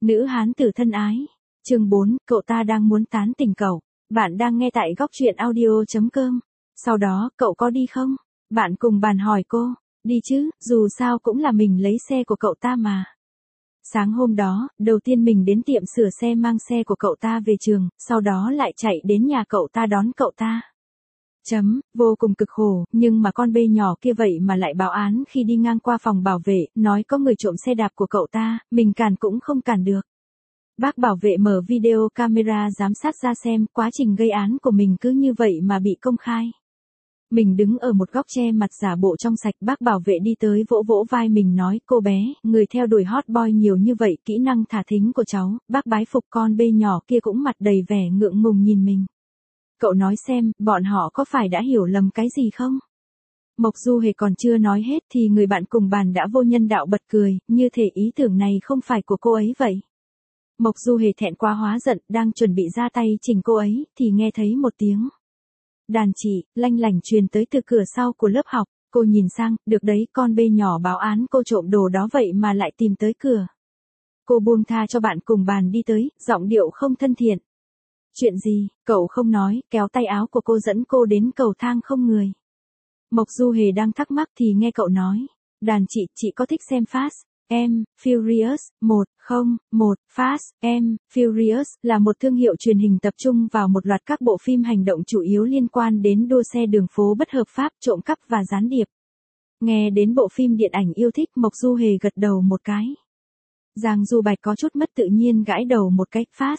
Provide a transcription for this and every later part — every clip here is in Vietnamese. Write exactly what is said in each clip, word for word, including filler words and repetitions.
Nữ hán tử thân ái. Chương bốn, cậu ta đang muốn tán tỉnh cậu. Bạn đang nghe tại góc truyện audio chấm com. Sau đó, cậu có đi không? Bạn cùng bàn hỏi cô. Đi chứ, dù sao cũng là mình lấy xe của cậu ta mà. Sáng hôm đó, đầu tiên mình đến tiệm sửa xe mang xe của cậu ta về trường, sau đó lại chạy đến nhà cậu ta đón cậu ta. Chấm, vô cùng cực khổ, nhưng mà con bê nhỏ kia vậy mà lại báo án khi đi ngang qua phòng bảo vệ, nói có người trộm xe đạp của cậu ta, mình cản cũng không cản được. Bác bảo vệ mở video camera giám sát ra xem quá trình gây án của mình cứ như vậy mà bị công khai. Mình đứng ở một góc che mặt giả bộ trong sạch, bác bảo vệ đi tới vỗ vỗ vai mình nói, cô bé, người theo đuổi hot boy nhiều như vậy, kỹ năng thả thính của cháu, bác bái phục. Con bê nhỏ kia cũng mặt đầy vẻ ngượng ngùng nhìn mình. Cậu nói xem, bọn họ có phải đã hiểu lầm cái gì không? Mộc Du Hề còn chưa nói hết thì người bạn cùng bàn đã vô nhân đạo bật cười, như thể ý tưởng này không phải của cô ấy vậy. Mộc Du Hề thẹn quá hóa giận, đang chuẩn bị ra tay chỉnh cô ấy, thì nghe thấy một tiếng đàn chị, lanh lảnh truyền tới từ cửa sau của lớp học. Cô nhìn sang, được đấy, con bê nhỏ báo án cô trộm đồ đó vậy mà lại tìm tới cửa. Cô buông tha cho bạn cùng bàn đi tới, giọng điệu không thân thiện. Chuyện gì, cậu không nói, kéo tay áo của cô dẫn cô đến cầu thang không người. Mộc Du Hề đang thắc mắc thì nghe cậu nói, đàn chị, chị có thích xem Fast and Furious một không một. Fast and Furious là một thương hiệu truyền hình tập trung vào một loạt các bộ phim hành động chủ yếu liên quan đến đua xe đường phố bất hợp pháp, trộm cắp và gián điệp. Nghe đến bộ phim điện ảnh yêu thích, Mộc Du Hề gật đầu một cái. Giang Du Bạch có chút mất tự nhiên gãi đầu một cái. Fast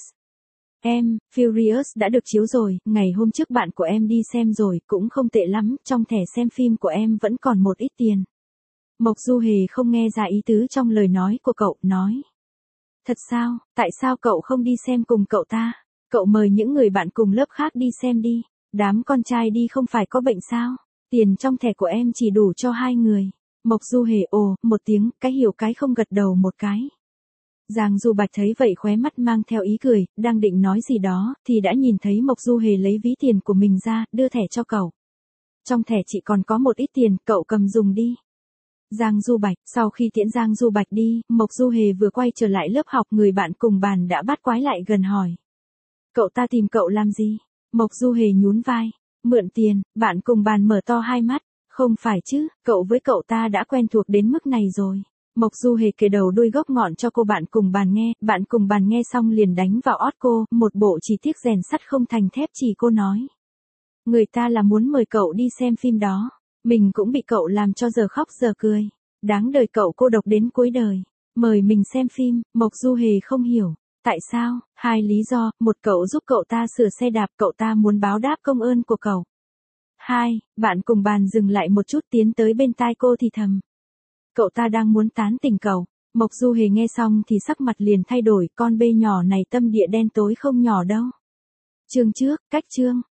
and Furious đã được chiếu rồi, ngày hôm trước bạn của em đi xem rồi, cũng không tệ lắm, trong thẻ xem phim của em vẫn còn một ít tiền. Mộc Du Hề không nghe ra ý tứ trong lời nói của cậu, nói. Thật sao, tại sao cậu không đi xem cùng cậu ta? Cậu mời những người bạn cùng lớp khác đi xem đi, đám con trai đi không phải có bệnh sao? Tiền trong thẻ của em chỉ đủ cho hai người. Mộc Du Hề ồ, một tiếng, cái hiểu cái không gật đầu một cái. Giang Du Bạch thấy vậy khóe mắt mang theo ý cười, đang định nói gì đó, thì đã nhìn thấy Mộc Du Hề lấy ví tiền của mình ra, đưa thẻ cho cậu. Trong thẻ chị còn có một ít tiền, cậu cầm dùng đi. Giang Du Bạch, sau khi tiễn Giang Du Bạch đi, Mộc Du Hề vừa quay trở lại lớp học, người bạn cùng bàn đã bắt quái lại gần hỏi. Cậu ta tìm cậu làm gì? Mộc Du Hề nhún vai. Mượn tiền. Bạn cùng bàn mở to hai mắt. Không phải chứ, cậu với cậu ta đã quen thuộc đến mức này rồi. Mộc Du Hề kể đầu đuôi gốc ngọn cho cô bạn cùng bàn nghe, bạn cùng bàn nghe xong liền đánh vào ót cô, một bộ chỉ tiếc rèn sắt không thành thép chỉ cô nói. Người ta là muốn mời cậu đi xem phim đó, mình cũng bị cậu làm cho giờ khóc giờ cười. Đáng đời cậu cô độc đến cuối đời. Mời mình xem phim, Mộc Du Hề không hiểu. Tại sao? Hai lý do, một cậu giúp cậu ta sửa xe đạp, cậu ta muốn báo đáp công ơn của cậu. Hai, bạn cùng bàn dừng lại một chút tiến tới bên tai cô thì thầm. Cậu ta đang muốn tán tỉnh cậu. Mộc Du Hề nghe xong thì sắc mặt liền thay đổi, con bê nhỏ này tâm địa đen tối không nhỏ đâu. Chương trước, cách chương.